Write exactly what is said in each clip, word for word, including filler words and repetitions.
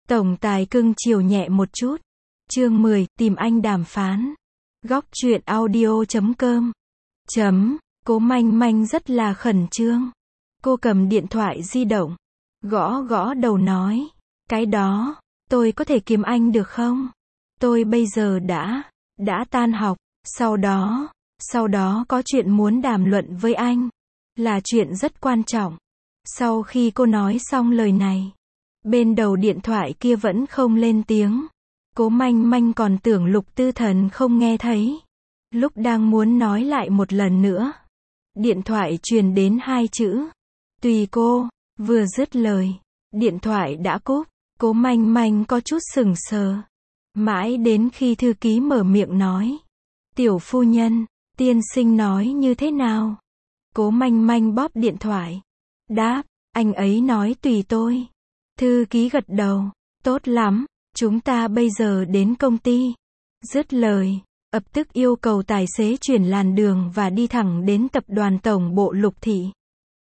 Tổng tài cưng chiều nhẹ một chút. Chương mười, tìm anh đàm phán. Góc truyện audio chấm com. Chấm, Cố Manh Manh rất là khẩn trương. Cô cầm điện thoại di động, gõ gõ đầu nói, cái đó, tôi có thể kiếm anh được không? Tôi bây giờ đã, đã tan học, sau đó, sau đó có chuyện muốn đàm luận với anh. Là chuyện rất quan trọng. Sau khi cô nói xong lời này, bên đầu điện thoại kia vẫn không lên tiếng. Cố Manh Manh còn tưởng Lục Tư Thần không nghe thấy. Lúc đang muốn nói lại một lần nữa, điện thoại truyền đến hai chữ, tùy cô. Vừa dứt lời, điện thoại đã cúp. Cố Manh Manh có chút sững sờ. Mãi đến khi thư ký mở miệng nói, tiểu phu nhân, tiên sinh nói như thế nào? Cố Manh Manh bóp điện thoại, đáp, anh ấy nói tùy tôi. Thư ký gật đầu, tốt lắm, chúng ta bây giờ đến công ty. Dứt lời, ập tức yêu cầu tài xế chuyển làn đường và đi thẳng đến tập đoàn tổng bộ Lục thị.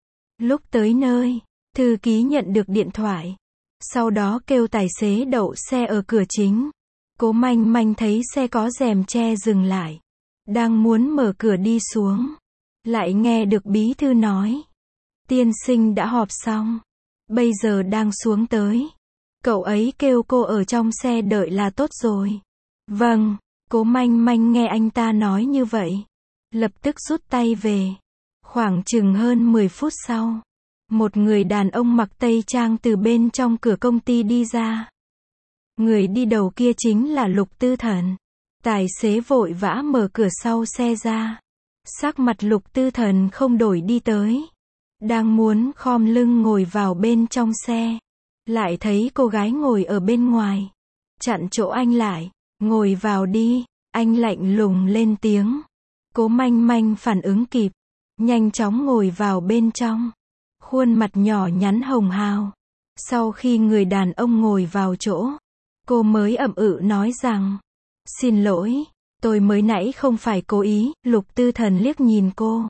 Lúc tới nơi, thư ký nhận được điện thoại, sau đó kêu tài xế đậu xe ở cửa chính. Cố Manh Manh thấy xe có rèm che dừng lại, đang muốn mở cửa đi xuống, lại nghe được bí thư nói, tiên sinh đã họp xong, bây giờ đang xuống tới. Cậu ấy kêu cô ở trong xe đợi là tốt rồi. Vâng, Cố Manh Manh nghe anh ta nói như vậy, lập tức rút tay về. Khoảng chừng hơn mười phút sau, một người đàn ông mặc tây trang từ bên trong cửa công ty đi ra. Người đi đầu kia chính là Lục Tư Thần. Tài xế vội vã mở cửa sau xe ra. Sắc mặt Lục Tư Thần không đổi đi tới. Đang muốn khom lưng ngồi vào bên trong xe, lại thấy cô gái ngồi ở bên ngoài, chặn chỗ anh lại, ngồi vào đi, anh lạnh lùng lên tiếng. Cố Manh Manh phản ứng kịp, nhanh chóng ngồi vào bên trong, khuôn mặt nhỏ nhắn hồng hào. Sau khi người đàn ông ngồi vào chỗ, cô mới ậm ừ nói rằng, xin lỗi, tôi mới nãy không phải cố ý. Lục Tư Thần liếc nhìn cô,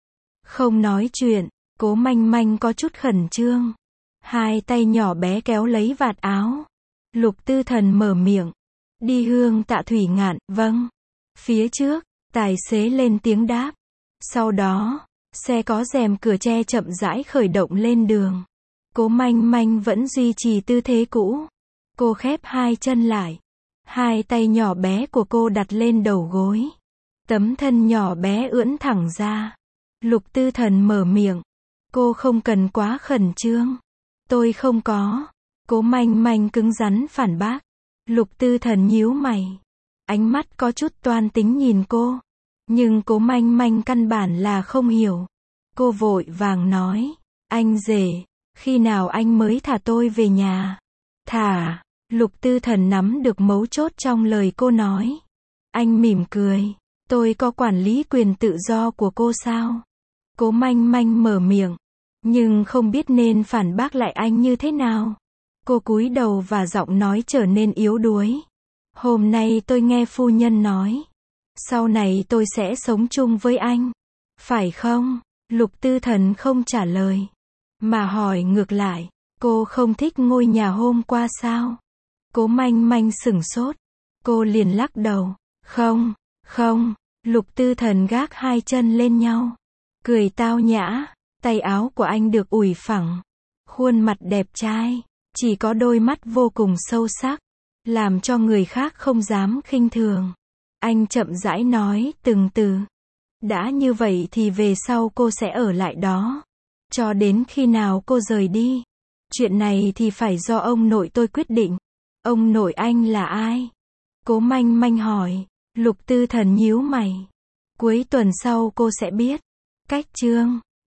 không nói chuyện. Cố Manh Manh có chút khẩn trương, hai tay nhỏ bé kéo lấy vạt áo. Lục Tư Thần mở miệng, đi Hương Tạ Thủy Ngạn. Vâng. Phía trước, tài xế lên tiếng đáp. Sau đó, xe có rèm cửa che chậm rãi khởi động lên đường. Cố Manh Manh vẫn duy trì tư thế cũ. Cô khép hai chân lại, hai tay nhỏ bé của cô đặt lên đầu gối, tấm thân nhỏ bé ưỡn thẳng ra. Lục Tư Thần mở miệng, cô không cần quá khẩn trương. Tôi không có. Cố Manh Manh cứng rắn phản bác. Lục Tư Thần nhíu mày, ánh mắt có chút toan tính nhìn cô. Nhưng Cố Manh Manh căn bản là không hiểu. Cô vội vàng nói, anh rể, khi nào anh mới thả tôi về nhà? Thả. Lục Tư Thần nắm được mấu chốt trong lời cô nói. Anh mỉm cười, tôi có quản lý quyền tự do của cô sao? Cố Manh Manh mở miệng, nhưng không biết nên phản bác lại anh như thế nào. Cô cúi đầu và giọng nói trở nên yếu đuối. Hôm nay tôi nghe phu nhân nói, sau này tôi sẽ sống chung với anh, phải không? Lục Tư Thần không trả lời, mà hỏi ngược lại, cô không thích ngôi nhà hôm qua sao? Cố Manh Manh sửng sốt, cô liền lắc đầu, không, không. Lục Tư Thần gác hai chân lên nhau, cười tao nhã, tay áo của anh được ủi phẳng, khuôn mặt đẹp trai, chỉ có đôi mắt vô cùng sâu sắc, làm cho người khác không dám khinh thường. Anh chậm rãi nói từng từ, đã như vậy thì về sau cô sẽ ở lại đó, cho đến khi nào cô rời đi. Chuyện này thì phải do ông nội tôi quyết định. Ông nội anh là ai? Cố Manh Manh hỏi. Lục Tư Thần nhíu mày, cuối tuần sau cô sẽ biết. Cách chương